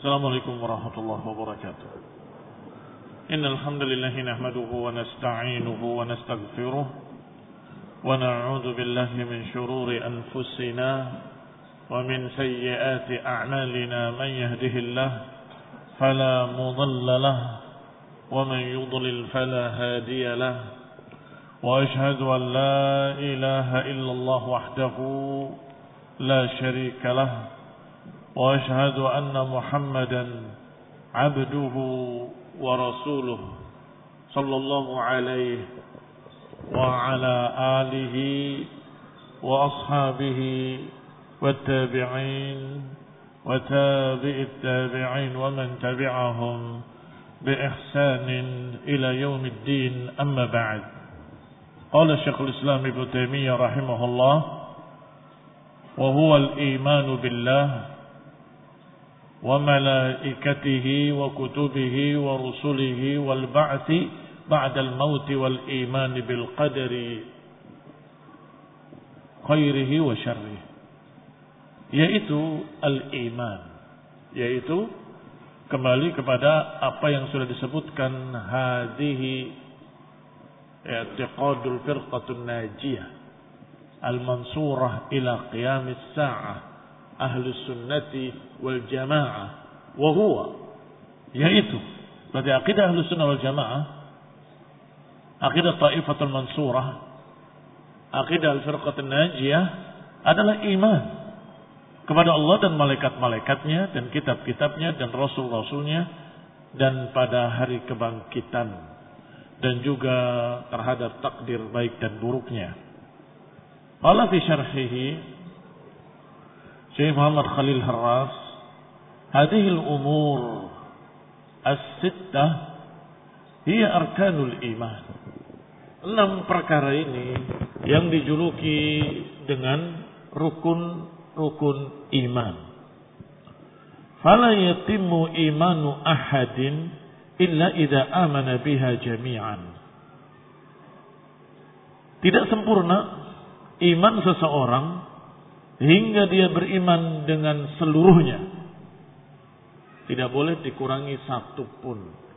السلام عليكم ورحمة الله وبركاته. إن الحمد لله نحمده ونستعينه ونستغفره ونعوذ بالله من شرور أنفسنا ومن سيئات أعمالنا. من يهده الله فلا مضل له ومن يضلل فلا هادي له. وأشهد أن لا إله إلا الله وحده لا شريك له. وأشهد أن محمدا عبده ورسوله صلى الله عليه وعلى آله وأصحابه والتابعين وتابع التابعين ومن تبعهم بإحسان إلى يوم الدين. أما بعد، قال الشيخ الإسلام ابن تيمية رحمه الله: وهو الإيمان بالله وملائكته وكتبه ورسله والبعث بعد الموت والإيمان بالقدر خيره وشره. Yaitu al-iman, yaitu kembali kepada apa yang sudah disebutkan, hadhihi i'tiqadul firqatun najiyah al-mansurah ila qiyamis sa'ah ahlus sunnati wal jamaah, wa huwa, yaitu berarti akidah ahlus sunnah wal jamaah, akidah taifatul mansurah, akidah al-firqatun najiyah adalah iman kepada Allah dan malaikat-malaikatnya dan kitab-kitabnya dan rasul-rasulnya dan pada hari kebangkitan dan juga terhadap takdir baik dan buruknya. Qala fi syarhihi Syekh Muhammad Khalil Harras, hadhihi al-umur as-sittah hiya arkanul iman. 6 perkara ini yang dijuluki dengan rukun iman. Fala yatimmu imanu ahadin illa idza amana biha jami'an. Tidak sempurna iman seseorang hingga dia beriman dengan seluruhnya. Tidak boleh dikurangi satu pun.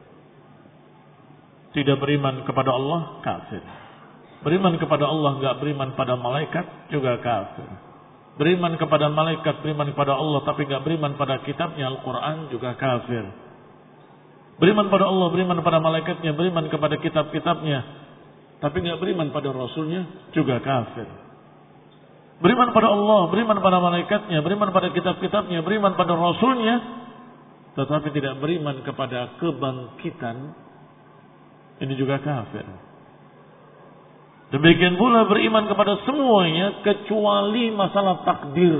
Tidak beriman kepada Allah, kafir. Beriman kepada Allah, enggak beriman pada malaikat, juga kafir. Beriman kepada malaikat, beriman kepada Allah, tapi enggak beriman pada kitabnya Al-Quran, juga kafir. Beriman pada Allah, beriman pada malaikatnya, beriman kepada kitab-kitabnya, tapi enggak beriman pada Rasulnya, juga kafir. Beriman pada Allah, beriman pada malaikatnya, beriman pada kitab-kitabnya, beriman pada Rasulnya, tetapi tidak beriman kepada kebangkitan, ini juga kafir. Demikian pula beriman kepada semuanya kecuali masalah takdir.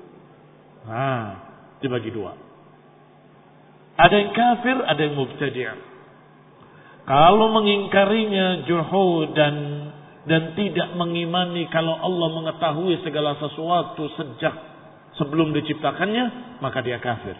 Dibagi 2. Ada yang kafir, ada yang mubtadi'. Kalau mengingkarinya juhud dan tidak mengimani kalau Allah mengetahui segala sesuatu sejak sebelum diciptakannya, maka dia kafir.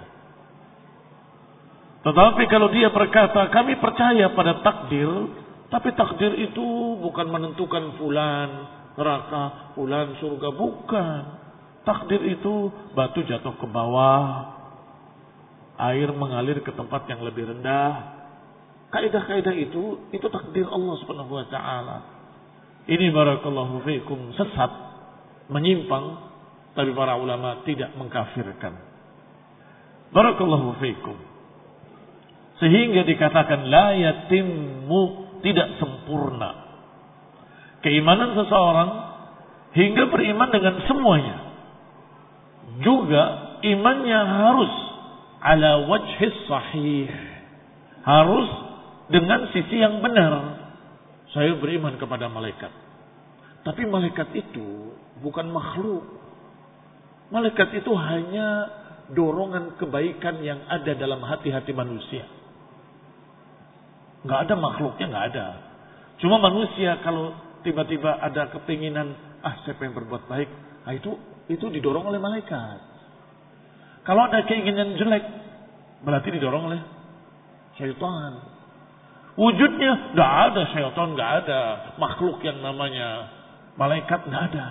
Tetapi kalau dia berkata, kami percaya pada takdir, tapi takdir itu bukan menentukan fulan neraka, fulan surga, bukan. Takdir itu batu jatuh ke bawah, air mengalir ke tempat yang lebih rendah. Kaidah-kaidah itu takdir Allah Subhanahu wa taala. Ini barakallahu fiikum sesat, menyimpang, tapi para ulama tidak mengkafirkan. Barakallahu fiikum. Sehingga dikatakan la yatimmu, tidak sempurna keimanan seseorang hingga beriman dengan semuanya. Juga imannya harus ala wajhis sahih, harus dengan sisi yang benar. Saya beriman kepada malaikat, tapi malaikat itu bukan makhluk. Malaikat itu hanya dorongan kebaikan yang ada dalam hati-hati manusia. Nggak ada makhluknya, nggak ada. Cuma manusia kalau tiba-tiba ada kepinginan, saya pengen berbuat baik, itu didorong oleh malaikat. Kalau ada keinginan jelek, berarti didorong oleh syaitan. Wujudnya nggak ada syaitan, nggak ada makhluk yang namanya malaikat, nggak ada.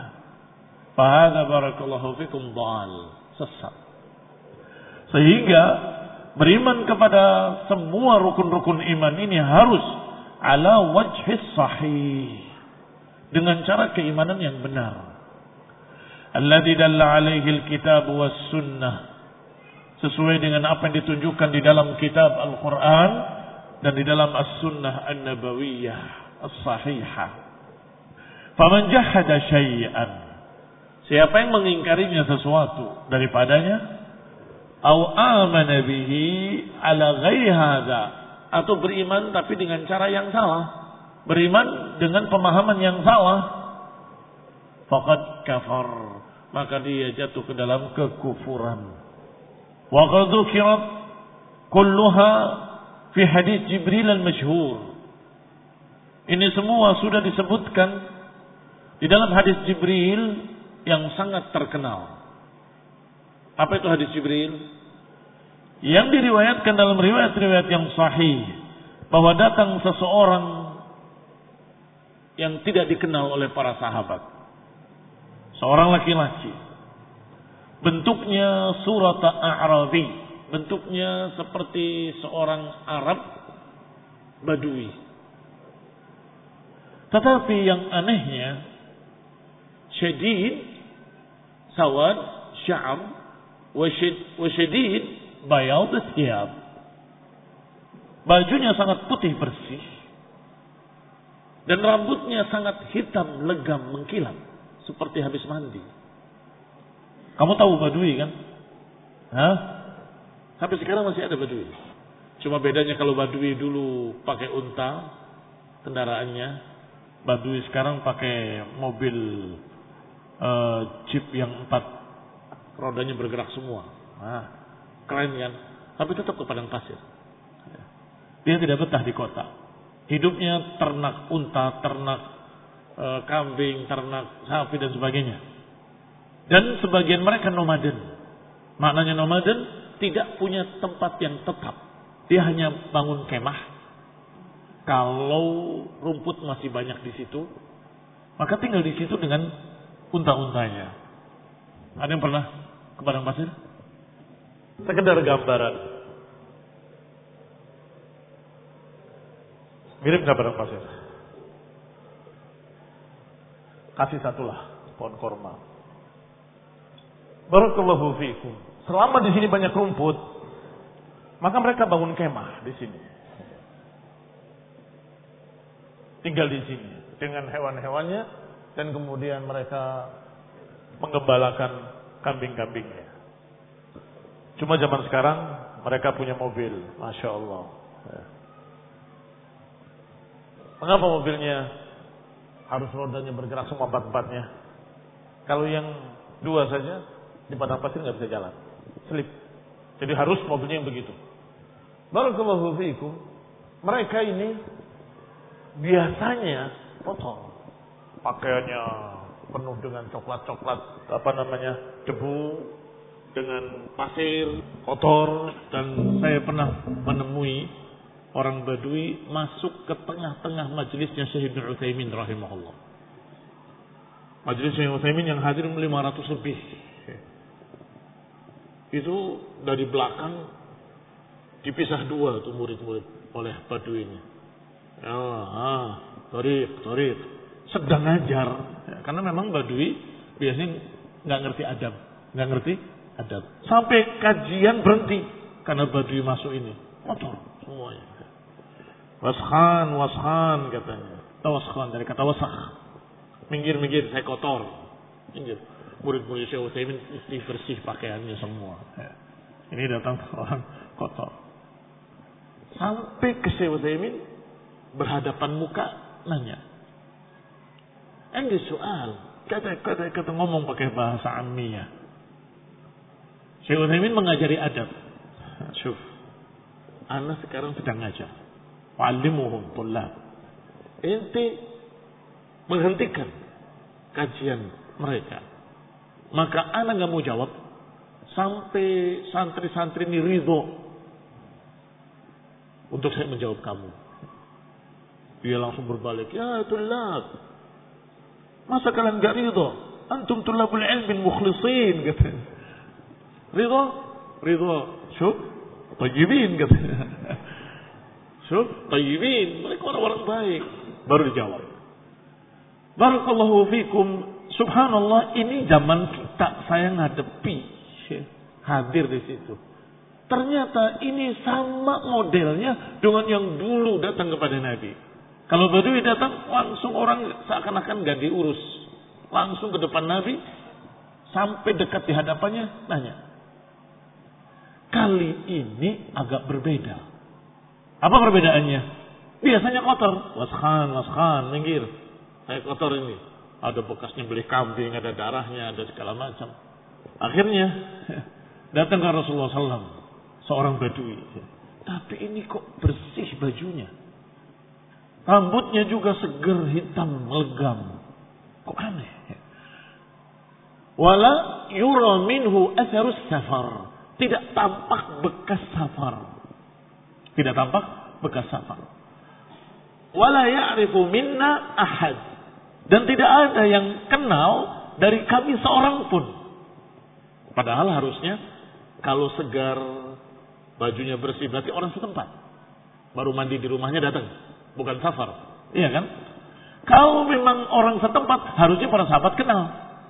Fahadza barakallahu fikum dhal, sesat. Sehingga beriman kepada semua rukun-rukun iman ini harus ala wajhis sahih, dengan cara keimanan yang benar. Alladzi dalla alaihi alkitab was sunnah, sesuai dengan apa yang ditunjukkan di dalam kitab Al-Quran dan di dalam as-sunnah an-nabawiyah as-sahihah. Faman jahada syai'an, siapa yang mengingkarinya sesuatu daripadanya, au amana bihi ala ghairi hadza, atau beriman tapi dengan cara yang salah, beriman dengan pemahaman yang salah, faqad kafar, maka dia jatuh ke dalam kekufuran. Wa qad dzukirat kulluha fi hadis Jibril al-masyhur. Ini semua sudah disebutkan di dalam hadis Jibril yang sangat terkenal. Apa itu hadis Jibril? Yang diriwayatkan dalam riwayat-riwayat yang sahih, bahwa datang seseorang yang tidak dikenal oleh para sahabat. Seorang laki-laki. Bentuknya surat A'rabi. Bentuknya seperti seorang Arab Badui. Tetapi yang anehnya, syadid sawad sya'ab wa syadid bayad thiyab. Bajunya sangat putih bersih dan rambutnya sangat hitam legam mengkilat seperti habis mandi. Kamu tahu Badui kan? Hah? Sampai sekarang masih ada Badui. Cuma bedanya kalau Badui dulu pakai unta kendaraannya, Badui sekarang pakai mobil jeep yang 4 rodanya bergerak semua. Nah, keren kan? Tapi tetap ke padang pasir. Dia tidak betah di kota. Hidupnya ternak unta, ternak kambing, ternak sapi dan sebagainya. Dan sebagian mereka nomaden. Maknanya nomaden, tidak punya tempat yang tetap. Dia hanya bangun kemah. Kalau rumput masih banyak di situ, maka tinggal di situ dengan unta-untanya. Ada yang pernah ke padang pasir? Sekedar gambaran. Mirip nggak padang pasir? Kasih satulah pohon korma. Barakallahu fiikum. Selama di sini banyak rumput, maka mereka bangun kemah di sini. Tinggal di sini dengan hewan-hewannya dan kemudian mereka menggembalakan kambing-kambingnya. Cuma zaman sekarang mereka punya mobil, masya Allah. Mengapa mobilnya harus rodanya bergerak semua 4-4-nya? Kalau yang 2 saja di padang pasir nggak bisa jalan, selip. Jadi harus mobilnya yang begitu. Barakallahu fiikum. Mereka ini biasanya kotor, pakaiannya penuh dengan coklat-coklat, debu, dengan pasir, kotor. Dan saya pernah menemui orang Badui masuk ke tengah-tengah majelisnya Syekh Ibnu Utsaimin rahimahullah. Majelis Syekh Utsaimin yang hadir 500 lebih. Itu dari belakang dipisah 2 tuh murid-murid oleh Badui ini. Torik. Sedang ngajar. Karena memang Badui biasanya nggak ngerti adab. Sampai kajian berhenti karena Badui masuk ini. Kotor semuanya. Waskhan katanya. Tawaskhan dari kata wasakh. Minggir saya kotor. Minggir. Murid-murid Syekh Utsaimin mesti bersih pakaiannya semua. Ini datang orang kotor. Sampai ke Syekh Utsaimin berhadapan muka nanya. Anda soal, kata ngomong pakai bahasa ammiyah. Syekh Utsaimin mengajari adab. Syuf, ana sekarang sedang ngajar. Wa'allimuhum thullab. Ente menghentikan kajian mereka. Maka ana nggak mau jawab sampai santri-santri ini ridho untuk saya menjawab kamu. Dia langsung berbalik, ya thullab, masa kalian nggak ridho? Antum thullabul ilmin mukhlisin, katanya. Ridho, syuk, Tayyibin katanya. Tayyibin, mereka orang-orang baik. Baru dijawab. Barakallahu fikum. Subhanallah, ini zaman kita, saya ngadepi, hadir di situ. Ternyata ini sama modelnya dengan yang dulu datang kepada Nabi. Kalau Badui datang, langsung orang seakan-akan gak diurus. Langsung ke depan Nabi, sampai dekat di hadapannya, nanya. Kali ini agak berbeda. Apa perbedaannya? Biasanya kotor. Waskhan, minggir. Saya kotor ini. Ada bekasnya beli kambing, ada darahnya, ada segala macam. Akhirnya, datang ke Rasulullah SAW. Seorang Badui. Tapi ini kok bersih bajunya. Rambutnya juga seger, hitam, legam. Kok aneh. Wala yura minhu atharus safar. Tidak tampak bekas safar. Tidak tampak bekas safar. Wala ya'rifu minna ahad. Dan tidak ada yang kenal dari kami seorang pun. Padahal harusnya kalau segar, bajunya bersih, berarti orang setempat. Baru mandi di rumahnya datang. Bukan safar. Iya kan? Kalau memang orang setempat, harusnya para sahabat kenal.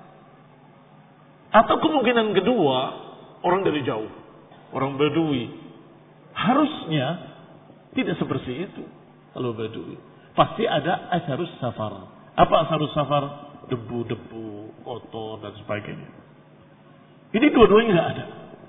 Atau kemungkinan kedua, orang dari jauh. Orang Badui. Harusnya tidak sebersih itu. Kalau Badui. Pasti ada asharus safar. Apa asharus safar? Debu-debu, kotor, dan sebagainya. Ini dua-duanya tidak ada.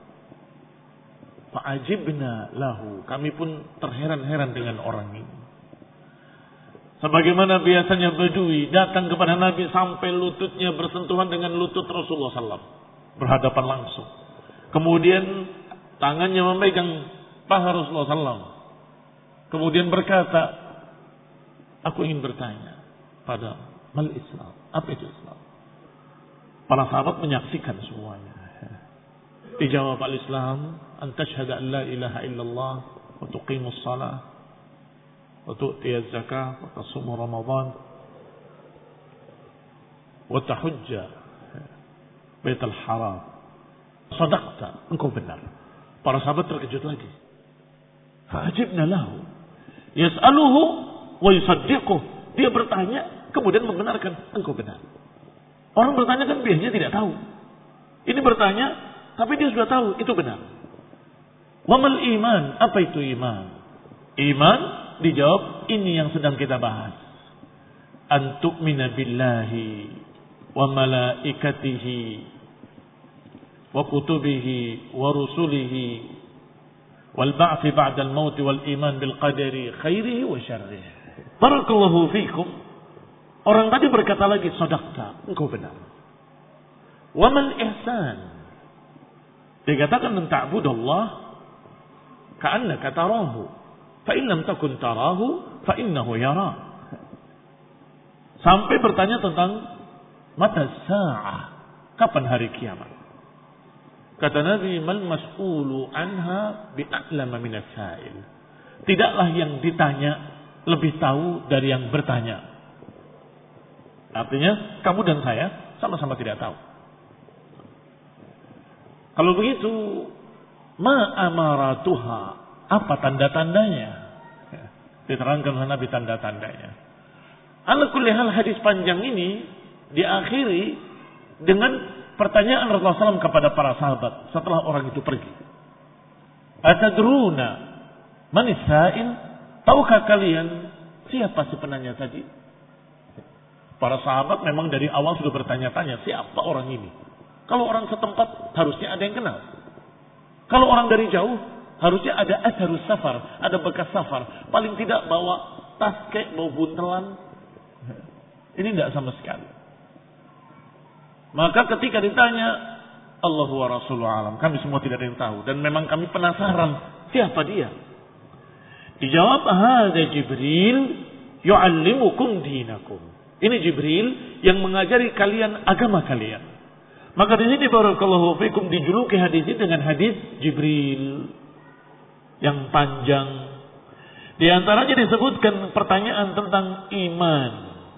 Fa'ajibna lahu. Kami pun terheran-heran dengan orang ini. Sebagaimana biasanya Badui datang kepada Nabi sampai lututnya bersentuhan dengan lutut Rasulullah SAW. Berhadapan langsung. Kemudian tangannya memegang paha Rasulullah SAW. Kemudian berkata, aku ingin bertanya pada mal Islam. Apa itu Islam? Para sahabat menyaksikan semuanya. Dijawab al-Islam, an tashhada an la ilaha illallah wa tuqimus salah wa tu'tiyaz zakah wa tasumu ramadan wa tahujja baitul haram. Sadaqta, engkau benar. Para sahabat terkejut lagi. Fa'ajibna lahu. Yas'aluhu wa yusaddiquh. Dia bertanya, kemudian membenarkan, engkau benar. Orang bertanya kan biasanya tidak tahu. Ini bertanya, tapi dia sudah tahu, itu benar. Wa mal iman, apa itu iman? Iman, dijawab, ini yang sedang kita bahas. An tu'mina billahi wa malaikatihi wa kutubihi wa rusulihi wal ba'thi ba'dal maut wal iman bil qadari khairihi wa syarrihi. Barakallahu fikum. Orang tadi berkata lagi, sadaqta, engkau benar. Wa mal ihsan. Dikatakan an ta'budallah ka'annaka tarahu fa in lam takun tarahu fa innahu yara. Sampai bertanya tentang mata sa'ah, kapan hari kiamat. Kata Nabi, mal mas'ulu anha bi'a'lama minas sa'il. Tidaklah yang ditanya lebih tahu dari yang bertanya. Artinya kamu dan saya sama-sama tidak tahu. Kalau begitu, ma amaratuha, apa tanda-tandanya? Diterangkan oleh Nabi tanda-tandanya. Ala kulli hal, hadis panjang ini diakhiri dengan pertanyaan Rasulullah SAW kepada para sahabat setelah orang itu pergi. Atadruna manis sa'il? Tahukah kalian siapa si penanya tadi? Para sahabat memang dari awal sudah bertanya-tanya, siapa orang ini? Kalau orang setempat harusnya ada yang kenal. Kalau orang dari jauh harusnya ada asharus safar, ada bekas safar. Paling tidak bawa tas kek, bawa buntelan. Ini tidak sama sekali. Maka ketika ditanya, Allahu wa Rasuluhu alam, kami semua tidak ada yang tahu. Dan memang kami penasaran, siapa dia? Dijawab, hadza Jibril yu'allimukum dinakum. Ini Jibril yang mengajari kalian agama kalian. Maka di sini barakallahu fikum dijuluki hadis ini dengan hadis Jibril yang panjang. Di antaranya disebutkan pertanyaan tentang iman.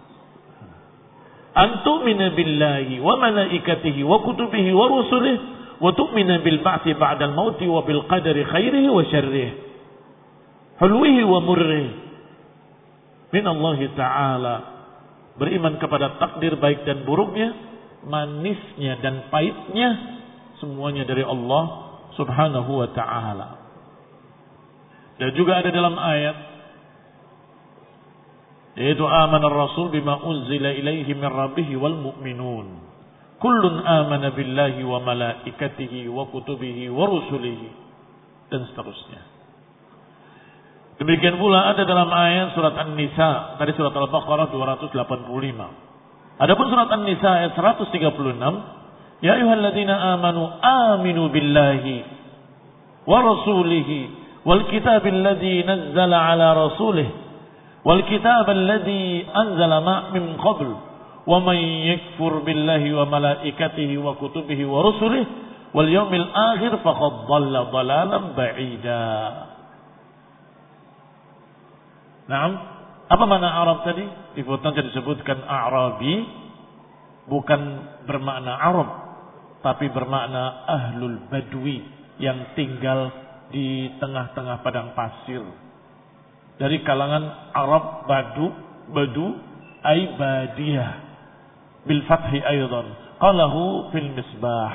Antumina billahi wa malaikatihi wa kutubihi wa rusulihi wa tu'mina bil ba'tsi ba'dal mauti wa bil qadari khairihi wa syarrihi hulwihi wa murrihi min Allah Ta'ala. Beriman kepada takdir baik dan buruknya, manisnya dan pahitnya, semuanya dari Allah Subhanahu wa Ta'ala. Dan juga ada dalam ayat, yaitu amana ar-rasul bima unzila ilaihi min rabbih wal mu'minun kullun amana billahi wa malaikatihi wa kutubihi wa rusulihi, dan seterusnya. Demikian pula ada dalam ayat surat An-Nisa, dari surat Al-Baqarah 285. Adapun surat An-Nisa ayat 136, ya ayyuhalladzina amanu aminu billahi wa rasulihi wal kitabil ladzi nazzala ala rasulih wal kitabal ladzi anzala min qabl wa man yakfur billahi wa malaikatihi wa kutubihi wa rusulihi wal yawmil akhir faqad dhalla dhalalan ba'ida. Naam, apa makna Arab tadi? Di fotonya disebutkan Arabi, bukan bermakna Arab, tapi bermakna ahlul badwi, yang tinggal di tengah-tengah padang pasir. Dari kalangan Arab badu ay badiyah bil fathi aydan. Qalahu fil misbah.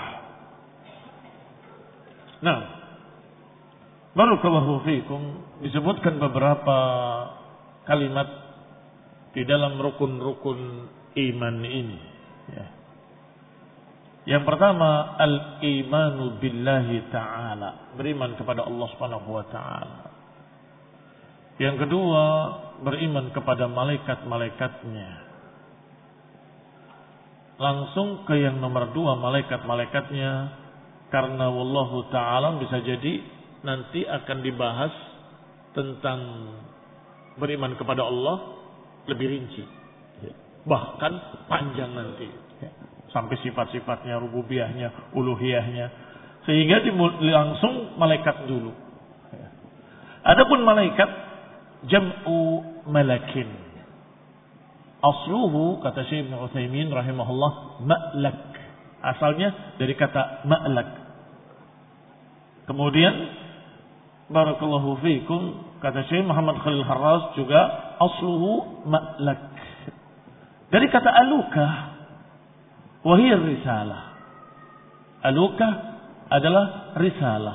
Nah, barakallahu fikum, disebutkan beberapa kalimat di dalam rukun-rukun iman ini. Ya. Yang pertama, al-imanu billahi ta'ala, beriman kepada Allah Subhanahu wa ta'ala. Yang kedua, beriman kepada malaikat-malaikatnya. Langsung ke yang nomor dua, malaikat-malaikatnya, karena wallahu ta'ala bisa jadi nanti akan dibahas tentang beriman kepada Allah lebih rinci, bahkan panjang nanti, sampai sifat-sifatnya, rububiyahnya, uluhiyahnya, sehingga langsung malaikat dulu. Adapun malaikat jam'u malakin, asluhu, kata Syekh Ibnu Utsaimin rahimahullah, ma'lak, asalnya dari kata ma'lak. Kemudian barakallahu fiikum, kata Syekh Muhammad Khalil Harras juga, asluhu ma'lak, dari kata aluka, wahiyar risalah. Aluka adalah risalah.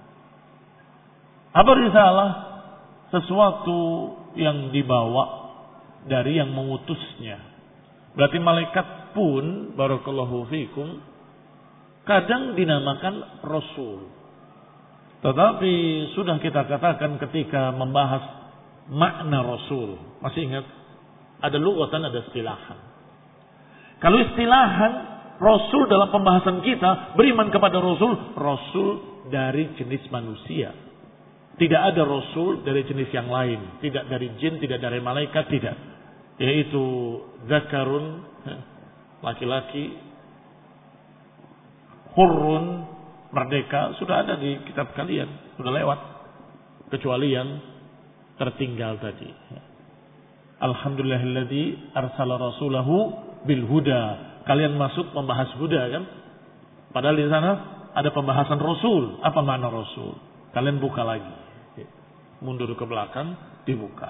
Apa risalah? Sesuatu yang dibawa dari yang mengutusnya. Berarti malaikat pun, barakallahu fiikum, kadang dinamakan rasul. Tetapi sudah kita katakan ketika membahas makna rasul, masih ingat? Ada lughatan, ada istilahan. Kalau istilahan, rasul dalam pembahasan kita, beriman kepada rasul, rasul dari jenis manusia. Tidak ada rasul dari jenis yang lain. Tidak dari jin, tidak dari malaikat, tidak. Yaitu zakarun, laki-laki, hurrun, merdeka, sudah ada di kitab kalian, sudah lewat. Kecuali yang tertinggal tadi. Alhamdulillahilladzi arsala rasulahu bil huda. Kalian masuk membahas huda kan? Padahal di sana ada pembahasan rasul. Apa makna rasul? Kalian buka lagi. Mundur ke belakang, dibuka.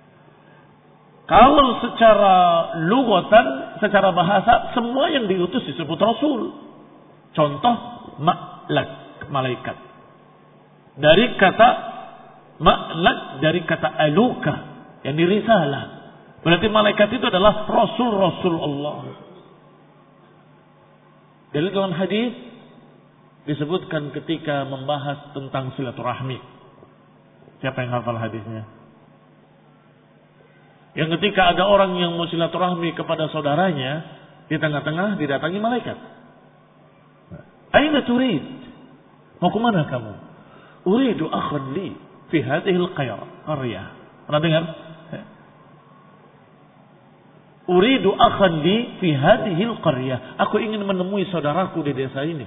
Kalau secara lughatan, secara bahasa, semua yang diutus disebut rasul. Contoh, ma'lak, malaikat. Dari kata ma'lak, dari kata aluka, yang dirisalah. Berarti malaikat itu adalah rasul-rasul Allah. Dari dalam hadis disebutkan ketika membahas tentang silaturahmi. Siapa yang hafal hadisnya? Yang ketika ada orang yang mau silaturahmi kepada saudaranya, di tengah-tengah didatangi malaikat. Aina turid? Mau kemana kamu? Uridu akhan li fi hadhihi al-qaryah. Pernah dengar? Uridu akhan li fi hadhihi al-qaryah. Aku ingin menemui saudaraku di desa ini.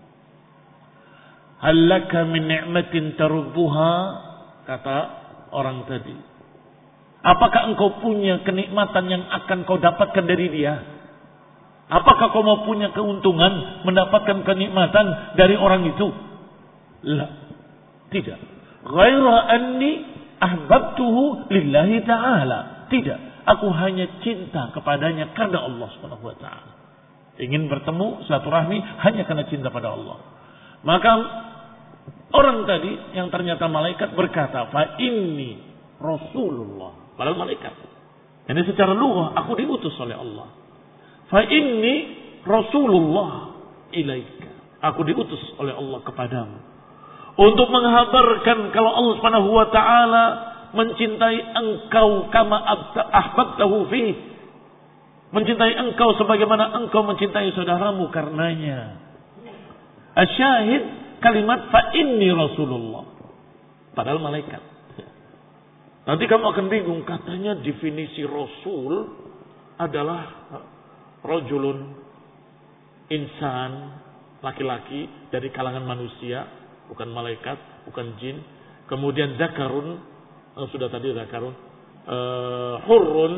Hal laka min ni'matin tarubbuha? Kata orang tadi, apakah engkau punya kenikmatan yang akan kau dapatkan dari dia? Apakah kau mau punya keuntungan, mendapatkan kenikmatan dari orang itu? La, tidak. Ghaira anni ahbabtuhu lillahi ta'ala. Tidak, aku hanya cinta kepadanya karena Allah Subhanahu wa taala. Ingin bertemu silaturahmi hanya karena cinta pada Allah. Maka orang tadi yang ternyata malaikat berkata, "Fa inni Rasulullah." Padahal malaikat. Ini secara lughah aku diutus oleh Allah. Fa inni Rasulullah ilaika. Aku diutus oleh Allah kepadamu untuk menghabarkan kalau Allah Subhanahu wa taala mencintai engkau kama ahbabtahu fi. Mencintai engkau sebagaimana engkau mencintai saudaramu karenanya. Asyahid kalimat fa inni Rasulullah. Padahal malaikat. Nanti kamu akan bingung, katanya definisi Rasul adalah rajulun, insan, laki-laki dari kalangan manusia, bukan malaikat, bukan jin. Kemudian zakarun, sudah tadi zakarun, hurrun,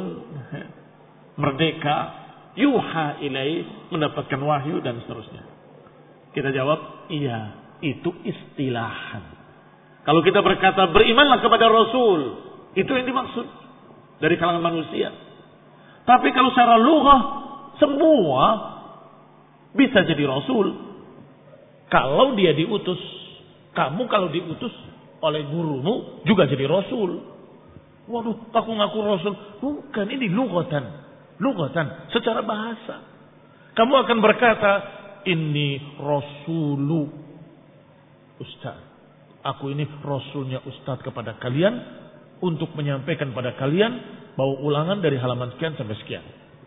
merdeka, yuha ilai, mendapatkan wahyu dan seterusnya. Kita jawab, iya, itu istilahan. Kalau kita berkata berimanlah kepada Rasul, itu yang dimaksud dari kalangan manusia. Tapi kalau secara lughah, semua bisa jadi Rasul. Kalau dia diutus, kamu kalau diutus oleh gurumu juga jadi Rasul. Waduh, aku ngaku Rasul. Bukan, ini lughatan. Lughatan, secara bahasa. Kamu akan berkata, ini Rasulu Ustaz. Aku ini Rasulnya Ustaz kepada kalian untuk menyampaikan pada kalian bahwa ulangan dari halaman sekian sampai sekian.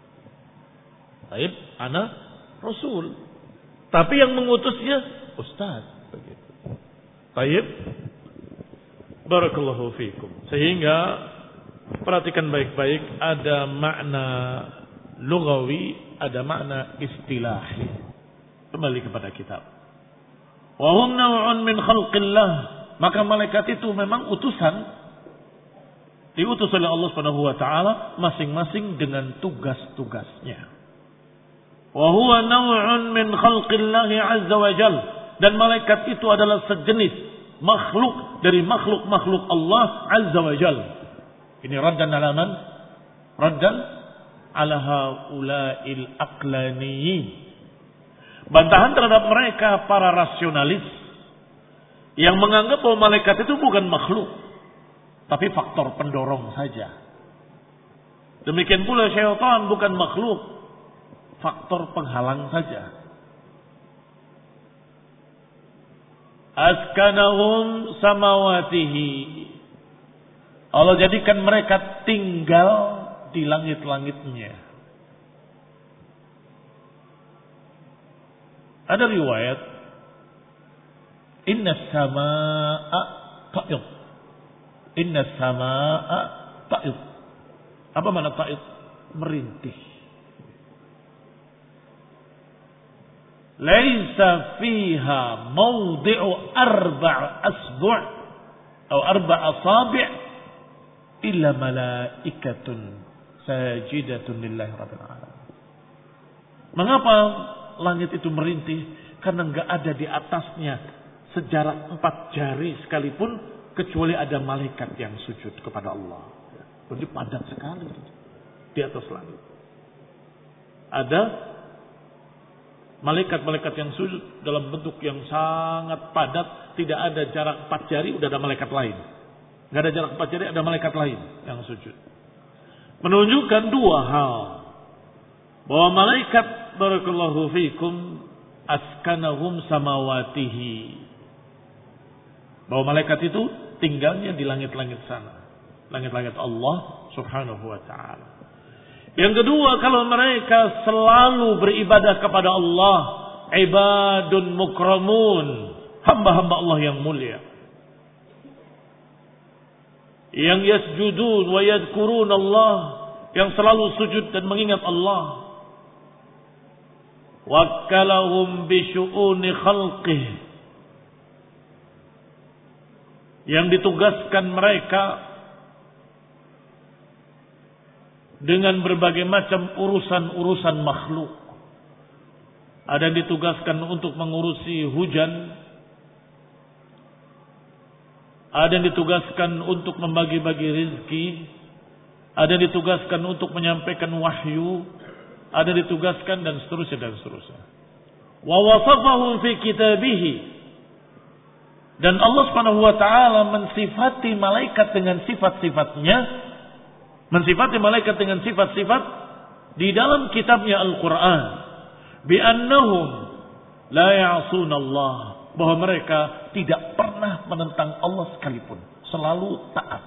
Baik, ana Rasul. Tapi yang mengutusnya Ustaz. Baik. Barakallahu fiikum. Sehingga perhatikan baik-baik, ada makna lughawi, ada makna istilahi. Kembali kepada kitab. Wa hum naw'un min khalqillah. Maka malaikat itu memang utusan, diutus oleh Allah Subhanahu wa taala masing-masing dengan tugas-tugasnya. Wa huwa naw'un min khalqillah azza wa jalla. Dan malaikat itu adalah sejenis makhluk dari makhluk-makhluk Allah azza wa jalla. Ini raddan ala man? Raddan ala haula'il aqlaniyin. Bantahan terhadap mereka para rasionalis yang menganggap bahwa malaikat itu bukan makhluk, tapi faktor pendorong saja. Demikian pula syaitan bukan makhluk, faktor penghalang saja. Askanahum samawatihi. Allah jadikan mereka tinggal di langit-langitnya. Ada riwayat, inna samaa ta'id. Inna samaa ta'id. Apa makna ta'id? Merintih. Laisa fiha mawdi'u arba' asbu' atau arba' asabi' illa malaikatun sajidatun lillahi rabbil alamin. Mengapa langit itu merintih? Karena enggak ada di atasnya sejarak 4 jari sekalipun kecuali ada malaikat yang sujud kepada Allah. Jadi padat sekali di atas langit. Ada malaikat-malaikat yang sujud dalam bentuk yang sangat padat. Tidak ada jarak 4 jari udah ada malaikat lain. Enggak ada jarak 4 jari ada malaikat lain yang sujud. Menunjukkan dua hal. Bahwa malaikat barakallahu fiikum askanahum samawatihi. Bahwa malaikat itu tinggalnya di langit-langit sana. Langit-langit Allah subhanahu wa ta'ala. Yang kedua, kalau mereka selalu beribadah kepada Allah. Ibadun mukramun. Hamba-hamba Allah yang mulia. Yang yasjudun wa yadkurun Allah. Yang selalu sujud dan mengingat Allah. Wakkalahum bisyu'uni khalqih. Yang ditugaskan mereka dengan berbagai macam urusan-urusan makhluk. ada yang ditugaskan untuk mengurusi hujan, ada yang ditugaskan untuk membagi-bagi rizki, ada yang ditugaskan untuk menyampaikan wahyu, ada yang ditugaskan dan seterusnya dan seterusnya. Wa wasafahum fi kitabihi, dan Allah Subhanahu wa taala mensifati malaikat dengan sifat-sifatnya, mensifati malaikat dengan sifat-sifat di dalam kitabnya Al-Qur'an, bi annahum la ya'sunallah, bahwa mereka tidak pernah menentang Allah sekalipun, selalu taat.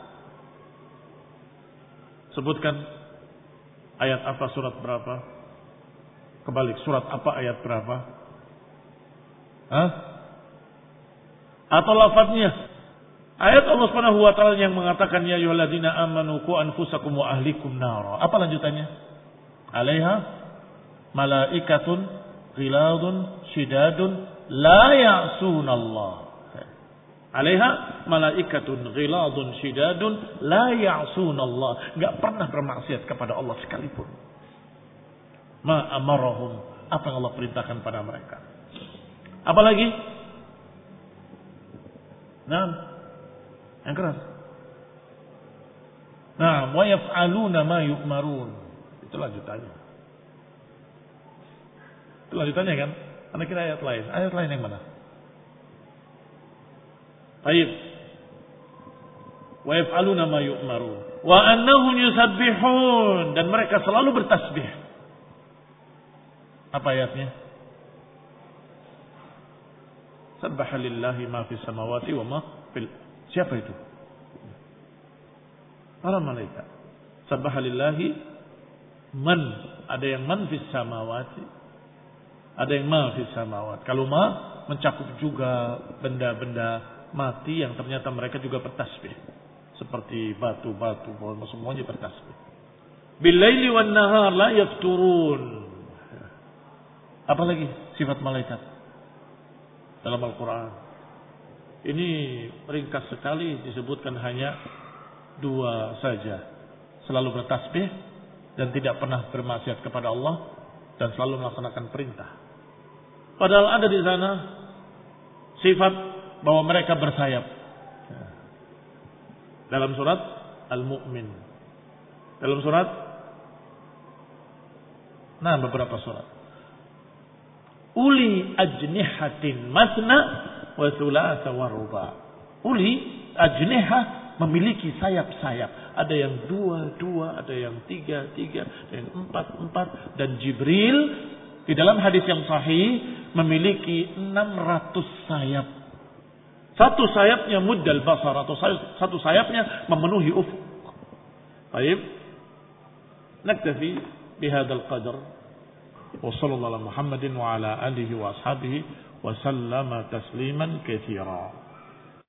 Sebutkan ayat apa, surat berapa? Kebalik, surat apa, ayat berapa? Hah? Atau lafadznya? Ayat Allah Subhanahu wa taala yang mengatakan ya ayyuhalladzina amanu qu anfusakum wa ahlikum nara. Apa lanjutannya? Alaiha malaikatun ghiladun syidadun la ya'sunallah. Alaiha malaikatun ghiladun syidadun la ya'sunallah. Enggak pernah bermaksiat kepada Allah sekalipun. Ma amarahum, apa yang Allah perintahkan pada mereka. Apalagi? Nah, yang keras. Nah, wa yaf'aluna ma yu'marun. Itu lanjutannya. Itu lanjutannya kan? Anda kira ayat lain. Ayat lain yang mana? Baik. Wa yaf'aluna ma yu'marun. Wa annahum yusabbihun, dan mereka selalu bertasbih. Apa ayatnya? Sabbaha lillahi ma fis samawati wa ma fil. Siapa itu? Para malaikat. Sabbaha lillahi man, ada yang man fis samawati, ada yang ma fis samawati. Kalau ma mencakup juga benda-benda mati yang ternyata mereka juga bertasbih. Seperti batu-batu, semuanya bertasbih. Bil-laili wan nahar la yafturun. Apalagi sifat malaikat dalam Al-Quran. Ini ringkas sekali, disebutkan hanya 2 saja. Selalu bertasbih dan tidak pernah bermaksiat kepada Allah dan selalu melaksanakan perintah. Padahal ada di sana sifat bahwa mereka bersayap. Dalam surat Al-Mu'min. Dalam surat, beberapa surat. Uli ajnihatin masna wa thulatha wa ruba. Uli ajnihah, memiliki sayap-sayap. Ada yang 2, ada yang 3, ada yang 4. Dan Jibril di dalam hadis yang sahih memiliki 600 sayap. Satu sayapnya muddal basar, atau satu sayapnya memenuhi ufuk. Baik. Naktafi bihadzal qadar. Wa sallallahu ala Muhammadin wa ala alihi wa ashabihi wa sallama tasliman katsira.